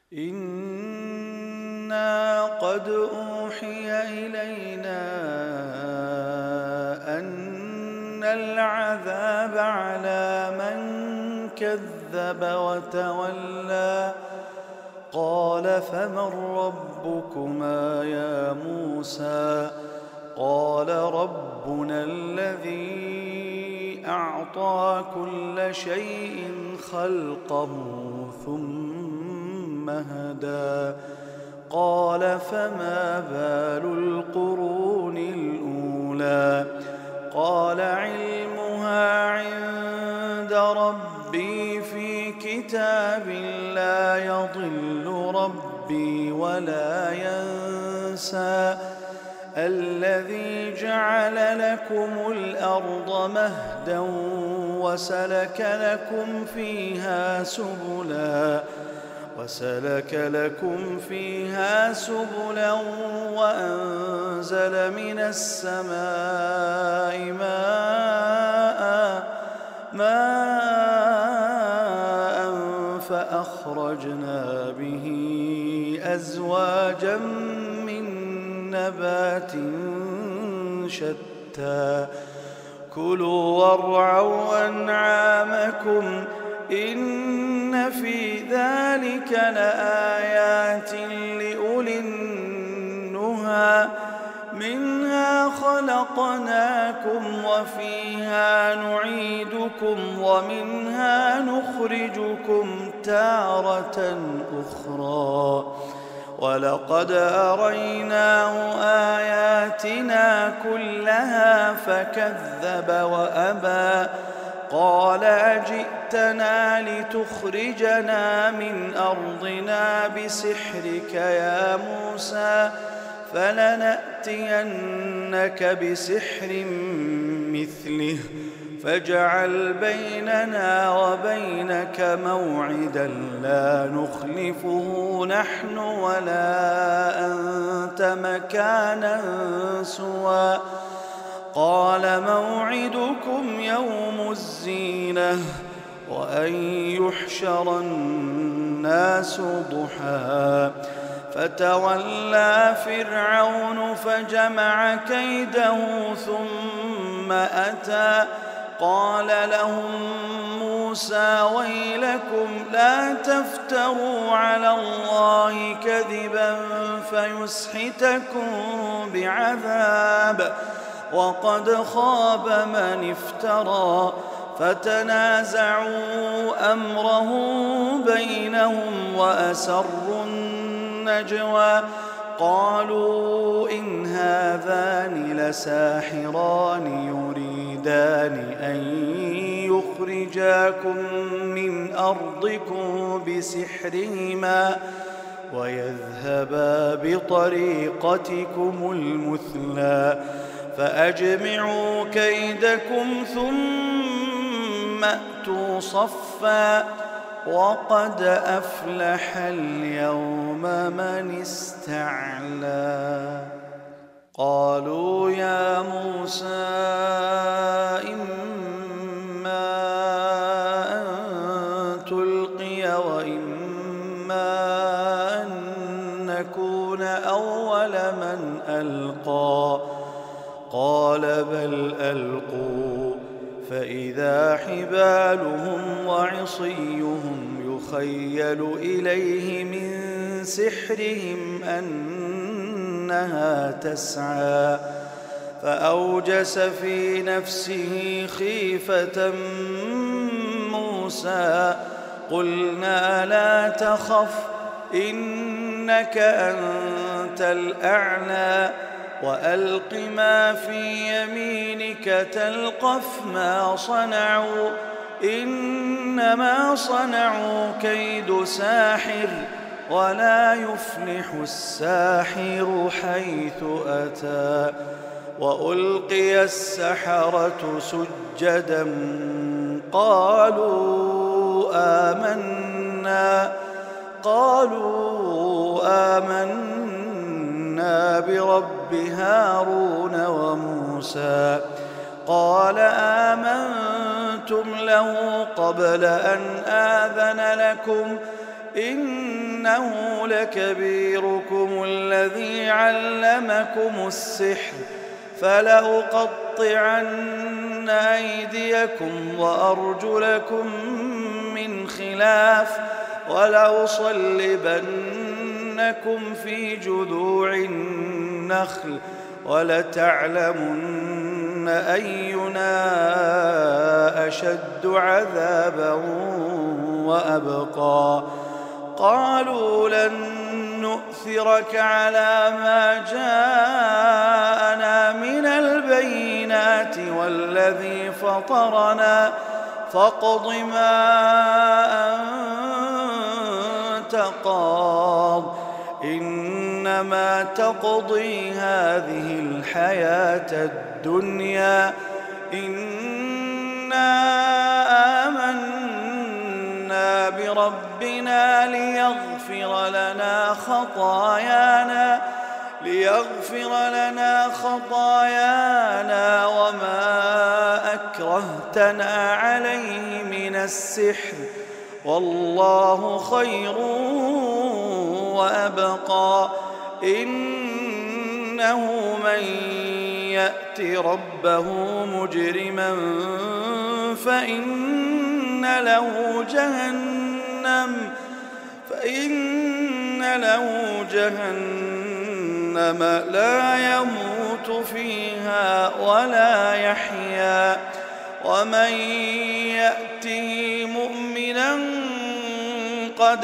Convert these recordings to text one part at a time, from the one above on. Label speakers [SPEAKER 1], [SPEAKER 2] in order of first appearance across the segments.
[SPEAKER 1] إنا قد أوحي إلينا أن العذاب على من كذب وتولى قال فمن ربكما يا موسى قال ربنا الذي أعطى كل شيء خلقه ثم هدى قال فما بال القرون الأولى قال علمها عند ربي في كتاب لا يضل ربي ولا ينسى الذي جعل لكم الأرض مهدا وسلك لكم فيها سبلا وأنزل من السماء ماء فأخرجنا به أزواجا من نبات شتى كلوا وارعوا أنعامكم إن في ذلك لآيات لأولي النهى منها خلقناكم وفيها نعيدكم ومنها نخرجكم تارة أخرى ولقد أريناه آياتنا كلها فكذب وأبى قال أجئتنا لتخرجنا من أرضنا بسحرك يا موسى فلنأتينك بسحر مثله فاجعل بيننا وبينك موعدا لا نخلفه نحن ولا أنت مكانا سوى قال موعدكم يوم الزينة وأن يحشر الناس ضحى فتولى فرعون فجمع كيده ثم أتى قال لهم موسى ويلكم لا تفتروا على الله كذبا فيسحتكم بعذاب وقد خاب من افترى فتنازعوا أمرهم بينهم وأسروا النجوى قالوا إن هذان لساحران يريدان أن يخرجاكم من أرضكم بسحرهما ويذهبا بطريقتكم المثلى فأجمعوا كيدكم ثم أتوا صفا وقد أفلح اليوم من استعلى قالوا يا موسى إما أن تلقي وإما أن نكون أول من ألقى قال بل ألقوا فإذا حبالهم وعصيهم يخيل إليه من سحرهم أنها تسعى فأوجس في نفسه خيفة موسى قلنا لا تخف إنك أنت الأعلى وألق ما في يمينك تلقف ما صنعوا إنما صنعوا كيد ساحر ولا يفلح الساحر حيث أتى وألقي السحرة سجدا قالوا آمنا برب هارون وموسى قال آمنتم له قبل أن آذن لكم إنه لكبيركم الذي علمكم السحر فلأقطعن أيديكم وأرجلكم من خلاف ولأصلبنكم في جذوع النخل ولتعلمن أينا أشد عذابا وأبقى. قالوا لن نؤثرك على ما جاءنا من البينات والذي فطرنا فاقض ما أنت قاض إنما تقضي هذه الحياة الدنيا إنا آمنا بربنا ليغفر لنا خطايانا وما أكرهتنا عليه من السحر والله خير وأبقى. إنه من يأت ربه مجرما فإن له جهنم لا يموت فيها ولا يحيا ومن يأته مؤمنا قد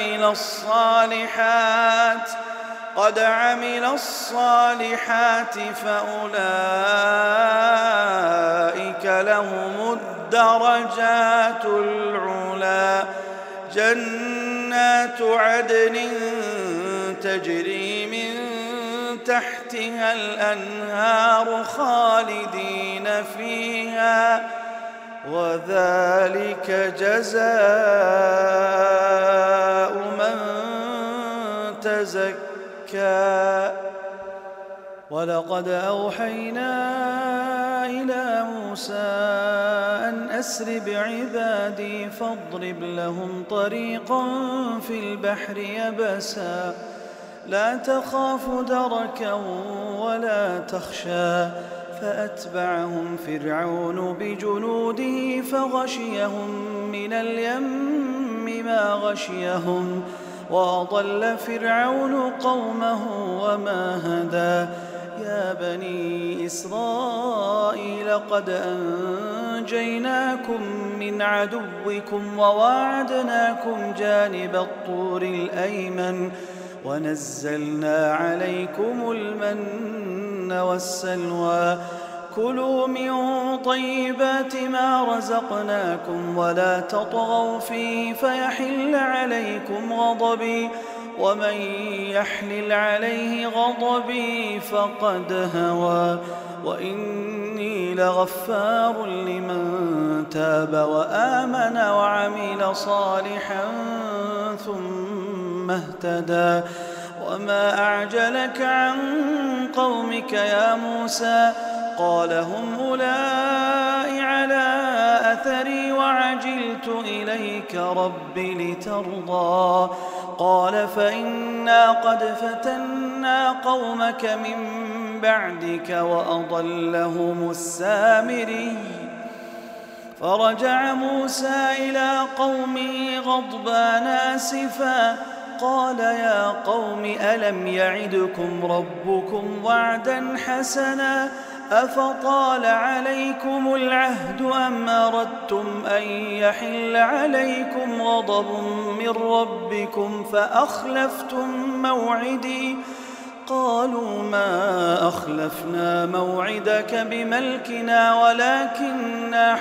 [SPEAKER 1] عمل الصالحات فأولئك لهم الدرجات العلى جنات عدن تجري من تحتها الأنهار خالدين فيها وذلك جزاء من تزكى. ولقد أوحينا إلى موسى أن أسر بعبادي فاضرب لهم طريقا في البحر يبسا لا تخاف دركا ولا تخشى. فأتبعهم فرعون بجنوده فغشيهم من اليم ما غشيهم وأضل فرعون قومه وما هدى. يا بني إسرائيل قد أنجيناكم من عدوكم وواعدناكم جانب الطور الأيمن ونزلنا عليكم المن والسلوى. كلوا من طيبات ما رزقناكم ولا تطغوا فيه فيحل عليكم غضبي ومن يحلل عليه غضبي فقد هوى. وإني لغفار لمن تاب وآمن وعمل صالحا ثم اهتدى. وما أعجلك عن قومك يا موسى قال هم أولئك على أثري وعجلت إليك رب لترضى. قال فإنا قد فتنا قومك من بعدك وأضلهم السامري. فرجع موسى إلى قومه غضبان آسفا قال يا قوم ألم يعدكم ربكم وعدا حسنا أفطال عليكم العهد أم أردتم أن يحل عليكم غضب من ربكم فأخلفتم موعدي. قالوا ما أخلفنا موعدك بملكنا ولكننا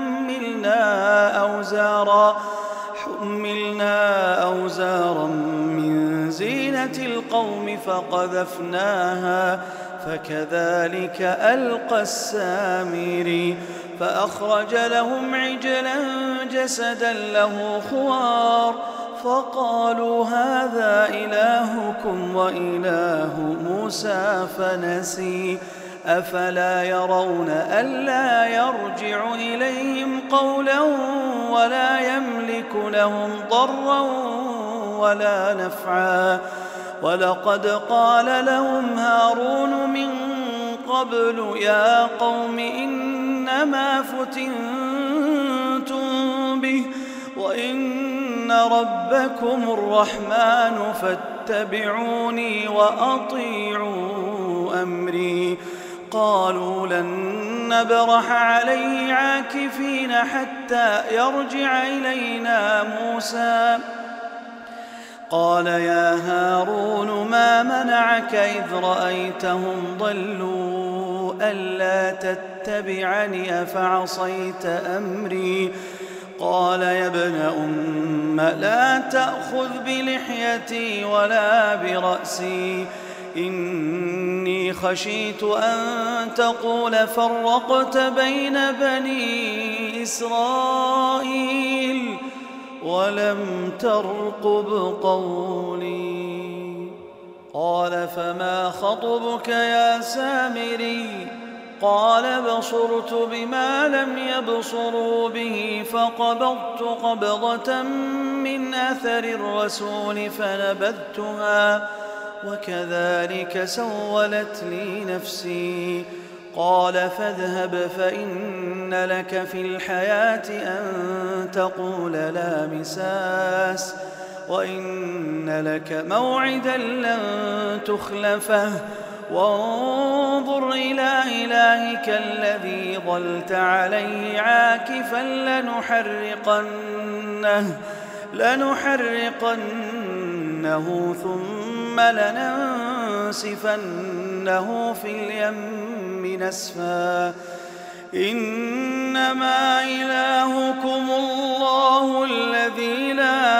[SPEAKER 1] حملنا أوزارا من زينة القوم فقذفناها فكذلك ألقى السامري. فأخرج لهم عجلا جسدا له خوار فقالوا هذا إلهكم وإله موسى فنسي. أفلا يرون ألا يرجع إليهم قولا ولا يملك لهم ضرا ولا نفعا ولقد قال لهم هارون من قبل يا قوم إنما فتنتم به وإن ربكم الرحمن فاتبعوني وأطيعوا أمري قالوا لن نبرح عليه عاكفين حتى يرجع إلينا موسى قال يا هارون ما منعك إذ رأيتهم ضلوا ألا تتبعني أفعصيت أمري قال يا ابن أم لا تأخذ بلحيتي ولا برأسي إني خشيت أن تقول فرقت بين بني إسرائيل ولم ترقب قولي قال فما خطبك يا سامري قال بصرت بما لم يبصروا به فقبضت قبضة من أثر الرسول فنبذتها وكذلك سولت لي نفسي قال فاذهب فإن لك في الحياة أن تقول لا مساس وإن لك موعدا لن تخلفه وانظر إلى إلهك الذي ظلت عليه عاكفا لنحرقنه ثم لننسفنه في اليم نسفا إنما إلهكم الله الذي لا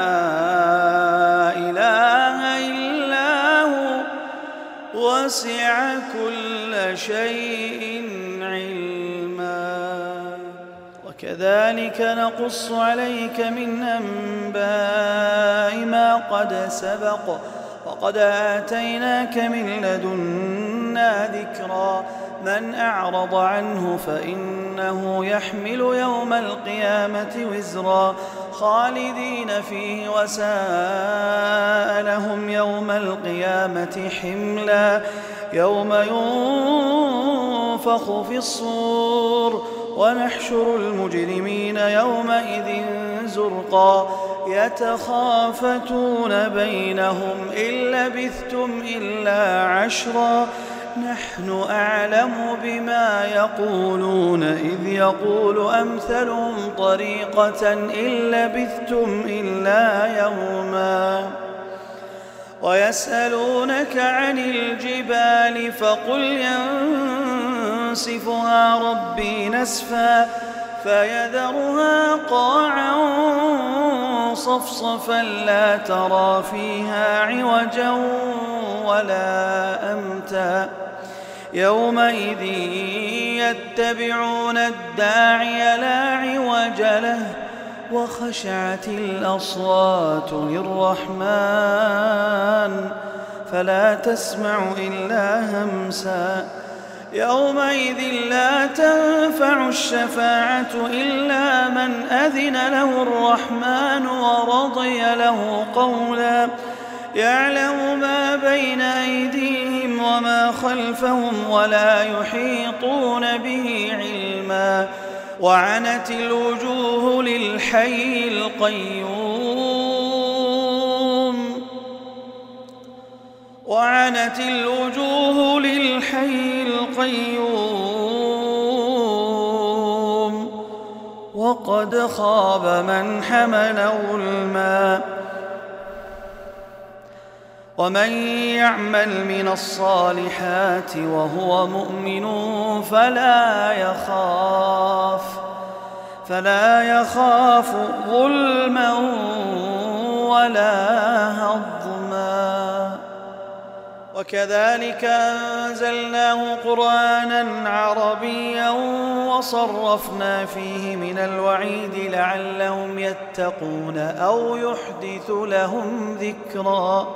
[SPEAKER 1] إله إلا هو وسع كل شيء علما وكذلك نقص عليك من أنباء ما قد سبق وقد آتيناك من لدنا ذكرا من أعرض عنه فإنه يحمل يوم القيامة وزرا خالدين فيه وساء لهم يوم القيامة حملا يوم ينفخ في الصور ونحشر المجرمين يومئذ زرقا يتخافتون بينهم إن لبثتم إلا عشرا نحن أعلم بما يقولون إذ يقول أمثلهم طريقة إن لبثتم إلا يوما ويسألونك عن الجبال فقل ينسفها ربي نسفا فيذرها قاعا صفصفا لا ترى فيها عوجا ولا أمتا يومئذ يتبعون الداعي لا عوج له وخشعت الأصوات للرحمن فلا تسمع إلا همسا يومئذ لا تنفع الشفاعة إلا من أذن له الرحمن ورضي له قولا يعلم ما بين أيديهم وما خلفهم ولا يحيطون به علما وعنت الوجوه للحي القيوم وقد خاب من حمل ظلما ومن يعمل من الصالحات وهو مؤمن فلا يخاف ظلما ولا هضما وكذلك أنزلناه قرآنا عربيا وصرفنا فيه من الوعيد لعلهم يتقون أو يحدث لهم ذكرا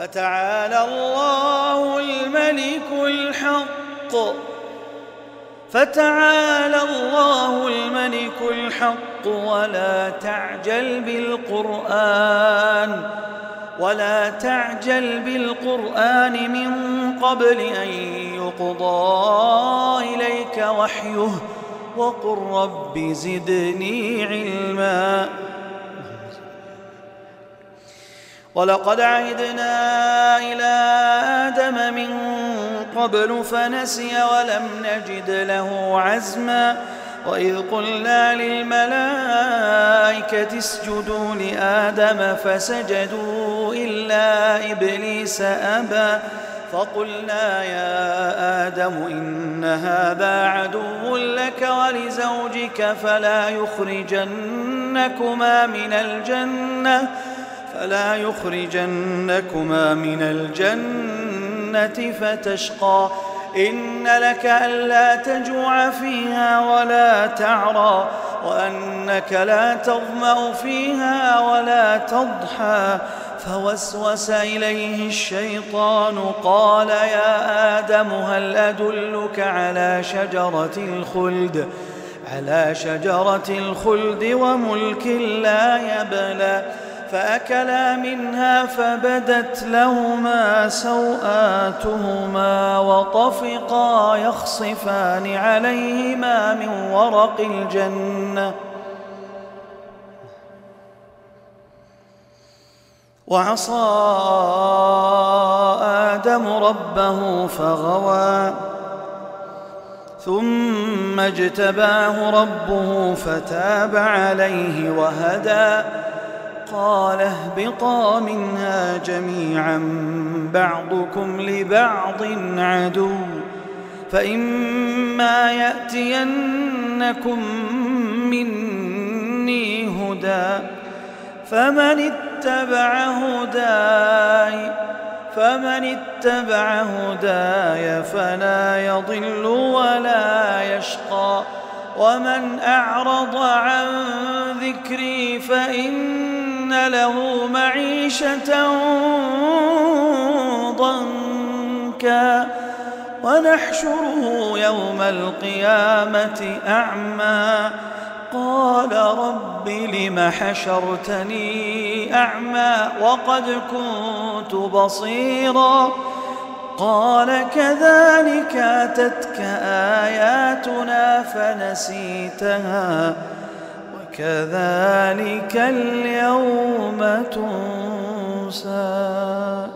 [SPEAKER 1] فتعالى الله الملك الحق فتعالى الله الملك الحق ولا تعجل بالقرآن من قبل أن يقضى إليك وحيه وقل رب زدني علما. ولقد عهدنا إلى آدم من قبل فنسي ولم نجد له عزما. وإذ قلنا للملائكة اسجدوا لآدم فسجدوا إلا إبليس أبى فقلنا يا آدم إن هذا عدو لك ولزوجك فلا يخرجنكما من الجنة فتشقى. إن لك ألا تجوع فيها ولا تعرى وأنك لا تظمأ فيها ولا تضحى. فوسوس إليه الشيطان قال يا آدم هل أدلك على شجرة الخلد وملك لا يبلى. فأكلا منها فبدت لهما سوآتهما وطفقا يخصفان عليهما من ورق الجنة وعصى آدم ربه فغوى ثم اجتباه ربه فتاب عليه وهدى. قال اهبطا منها جميعا بعضكم لبعض عدو فإما يأتينكم مني هدى فمن اتبع هداي فلا يضل ولا يشقى. ومن أعرض عن ذكري فإن له معيشة ضنكا ونحشره يوم القيامة أعمى. قال رب لم حشرتني أعمى وقد كنت بصيرا. قال كذلك أتتك آياتنا فنسيتها وكذلك اليوم تنسى.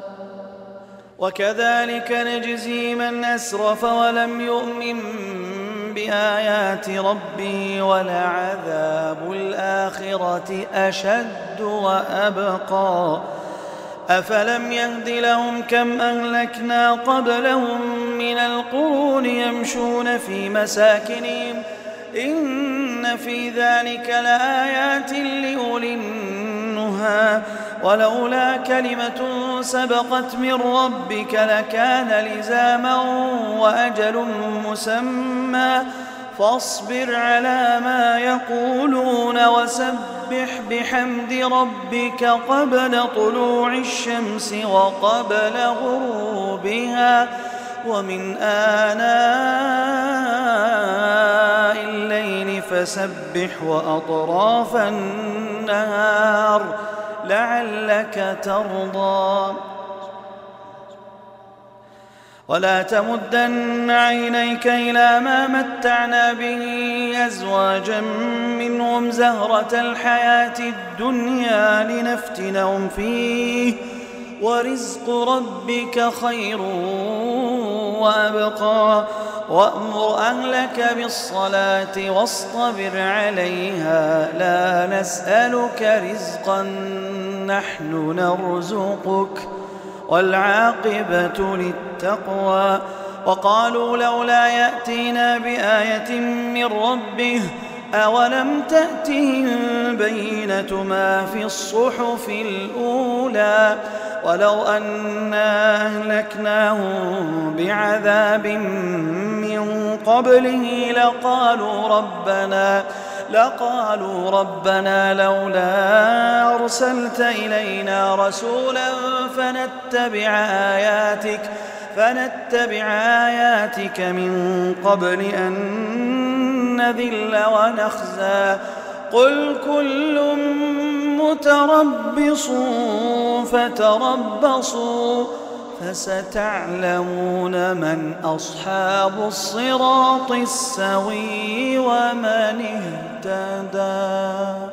[SPEAKER 1] وكذلك نجزي من أسرف ولم يؤمن بآيات ربه ولعذاب الآخرة أشد وأبقى. أفلم يهد لهم كم أهلكنا قبلهم من القرون يمشون في مساكنهم إن في ذلك لآيات لأولي النهى. ولولا كلمة سبقت من ربك لكان لزاما وأجل مسمى. فاصبر على ما يقولون وسبح بحمد ربك قبل طلوع الشمس وقبل غروبها ومن آناء الليل فسبح وأطراف النهار لعلك ترضى. ولا تمدن عينيك إلى ما متعنا به أزواجا منهم زهرة الحياة الدنيا لنفتنهم فيه ورزق ربك خير وأبقى. وأمر أهلك بالصلاة واصطبر عليها لا نسألك رزقا نحن نرزقك والعاقبة للتقوى. وقالوا لولا يأتينا بآية من ربه أولم تأتهم بينة ما في الصحف الأولى ولو أنا أهلكناهم بعذاب من قبله لقالوا ربنا لولا أرسلت إلينا رسولا فنتبع آياتك من قبل أن نذل ونخزى قل كل متربص فتربصوا فستعلمون من أصحاب الصراط السوي ومن اهتدى.